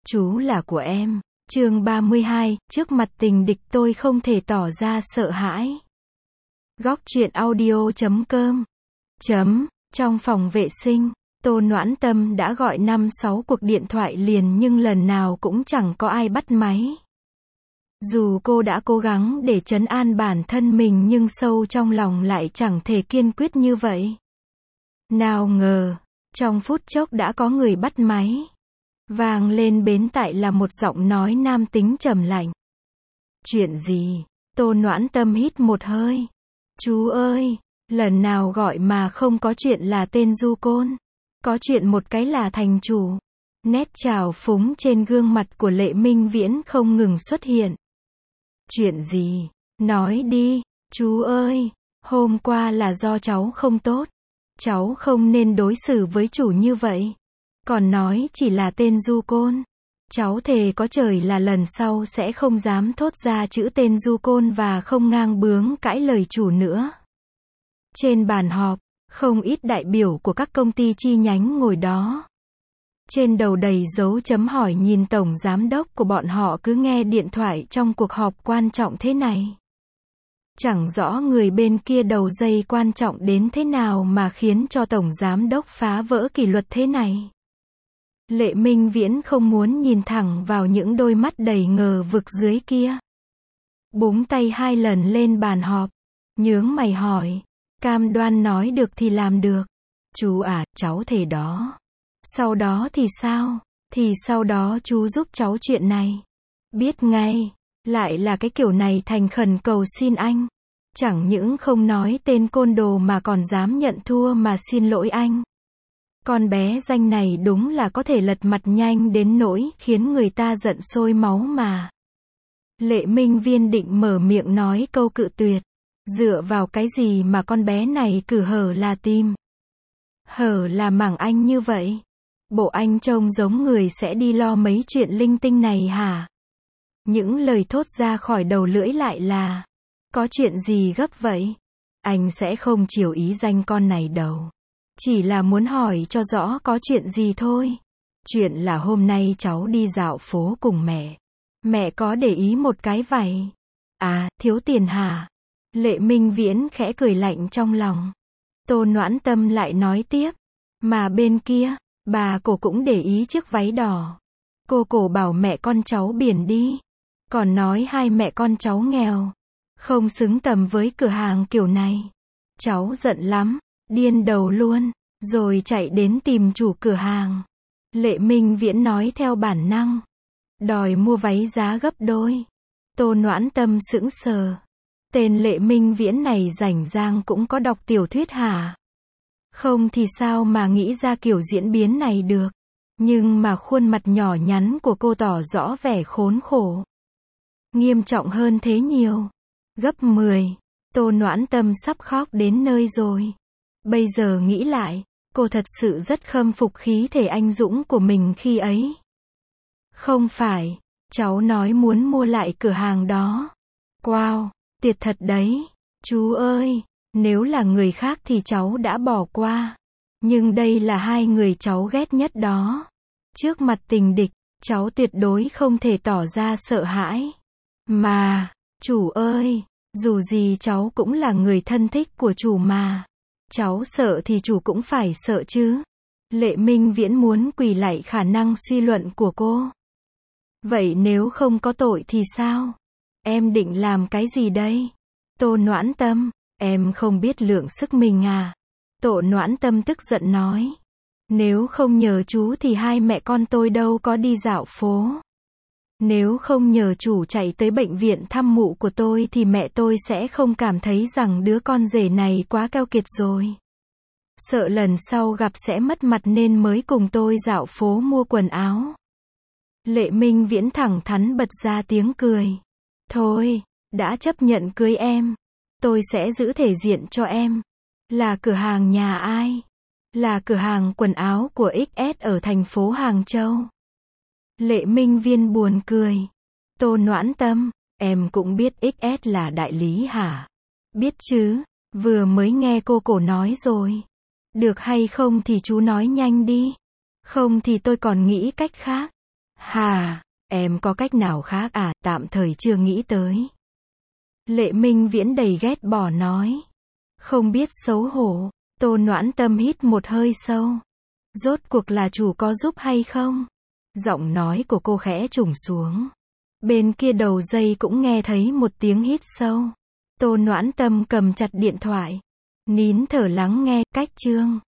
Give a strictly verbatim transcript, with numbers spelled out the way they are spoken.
Chú là của em. Chương ba mươi hai, trước mặt tình địch tôi không thể tỏ ra sợ hãi. Góc truyện audio chấm com. Chấm, trong phòng vệ sinh, Tô Noãn Tâm đã gọi năm sáu cuộc điện thoại liền nhưng lần nào cũng chẳng có ai bắt máy. Dù cô đã cố gắng để trấn an bản thân mình nhưng sâu trong lòng lại chẳng thể kiên quyết như vậy. Nào ngờ, trong phút chốc đã có người bắt máy. Vang lên bên tai là một giọng nói nam tính trầm lạnh. Chuyện gì? Tô Noãn Tâm hít một hơi. Chú ơi, lần nào gọi mà không có chuyện là tên du côn. Có chuyện một cái là thành chủ. Nét trào phúng trên gương mặt của Lệ Minh Viễn không ngừng xuất hiện. Chuyện gì? Nói đi, chú ơi, hôm qua là do cháu không tốt. Cháu không nên đối xử với chủ như vậy. Còn nói chỉ là tên du côn. Cháu thề có trời là lần sau sẽ không dám thốt ra chữ tên du côn và không ngang bướng cãi lời chủ nữa. Trên bàn họp, không ít đại biểu của các công ty chi nhánh ngồi đó. Trên đầu đầy dấu chấm hỏi nhìn tổng giám đốc của bọn họ cứ nghe điện thoại trong cuộc họp quan trọng thế này. Chẳng rõ người bên kia đầu dây quan trọng đến thế nào mà khiến cho tổng giám đốc phá vỡ kỷ luật thế này. Lệ Minh Viễn không muốn nhìn thẳng vào những đôi mắt đầy ngờ vực dưới kia. Búng tay hai lần lên bàn họp. Nhướng mày hỏi. Cam đoan nói được thì làm được. Chú à, cháu thề đó. Sau đó thì sao? Thì sau đó chú giúp cháu chuyện này. Biết ngay. Lại là cái kiểu này thành khẩn cầu xin anh. Chẳng những không nói tên côn đồ mà còn dám nhận thua mà xin lỗi anh. Con bé danh này đúng là có thể lật mặt nhanh đến nỗi khiến người ta giận sôi máu mà. Lệ Minh Viên định mở miệng nói câu cự tuyệt. Dựa vào cái gì mà con bé này cử hở là tim. Hở là mảng anh như vậy. Bộ anh trông giống người sẽ đi lo mấy chuyện linh tinh này hả? Những lời thốt ra khỏi đầu lưỡi lại là. Có chuyện gì gấp vậy? Anh sẽ không chiều ý danh con này đâu. Chỉ là muốn hỏi cho rõ có chuyện gì thôi. Chuyện là hôm nay cháu đi dạo phố cùng mẹ. Mẹ có để ý một cái vậy. À, thiếu tiền hả? Lệ Minh Viễn khẽ cười lạnh trong lòng. Tô Noãn Tâm lại nói tiếp. Mà bên kia, bà cổ cũng để ý chiếc váy đỏ. Cô cổ bảo mẹ con cháu biển đi. Còn nói hai mẹ con cháu nghèo. Không xứng tầm với cửa hàng kiểu này. Cháu giận lắm. Điên đầu luôn, rồi chạy đến tìm chủ cửa hàng. Lệ Minh Viễn nói theo bản năng. Đòi mua váy giá gấp đôi. Tô Noãn Tâm sững sờ. Tên Lệ Minh Viễn này rảnh rang cũng có đọc tiểu thuyết hả? Không thì sao mà nghĩ ra kiểu diễn biến này được. Nhưng mà khuôn mặt nhỏ nhắn của cô tỏ rõ vẻ khốn khổ. Nghiêm trọng hơn thế nhiều. Gấp mười. Tô Noãn Tâm sắp khóc đến nơi rồi. Bây giờ nghĩ lại, cô thật sự rất khâm phục khí thể anh dũng của mình khi ấy. Không phải, cháu nói muốn mua lại cửa hàng đó. Wow, tuyệt thật đấy. Chú ơi, nếu là người khác thì cháu đã bỏ qua. Nhưng đây là hai người cháu ghét nhất đó. Trước mặt tình địch, cháu tuyệt đối không thể tỏ ra sợ hãi. Mà, chủ ơi, dù gì cháu cũng là người thân thích của chủ mà. Cháu sợ thì chủ cũng phải sợ chứ. Lệ Minh Viễn muốn quỳ lạy khả năng suy luận của cô. Vậy nếu không có tội thì sao? Em định làm cái gì đây? Tô Noãn Tâm, em không biết lượng sức mình à? Tô Noãn Tâm tức giận nói. Nếu không nhờ chú thì hai mẹ con tôi đâu có đi dạo phố. Nếu không nhờ chủ chạy tới bệnh viện thăm mụ của tôi thì mẹ tôi sẽ không cảm thấy rằng đứa con rể này quá keo kiệt rồi. Sợ lần sau gặp sẽ mất mặt nên mới cùng tôi dạo phố mua quần áo. Lệ Minh Viễn thẳng thắn bật ra tiếng cười. Thôi, đã chấp nhận cưới em. Tôi sẽ giữ thể diện cho em. Là cửa hàng nhà ai? Là cửa hàng quần áo của ích ét ở thành phố Hàng Châu. Lệ Minh Viên buồn cười. Tô Noãn Tâm, em cũng biết ích ét là đại lý hả? Biết chứ, vừa mới nghe cô cổ nói rồi. Được hay không thì chú nói nhanh đi. Không thì tôi còn nghĩ cách khác. Hà, em có cách nào khác à, tạm thời chưa nghĩ tới. Lệ Minh Viễn đầy ghét bỏ nói. Không biết xấu hổ. Tô Noãn Tâm hít một hơi sâu. Rốt cuộc là chủ có giúp hay không? Giọng nói của cô khẽ trùng xuống. Bên kia đầu dây cũng nghe thấy một tiếng hít sâu. Tô Noãn Tâm cầm chặt điện thoại. Nín thở lắng nghe, cách chương.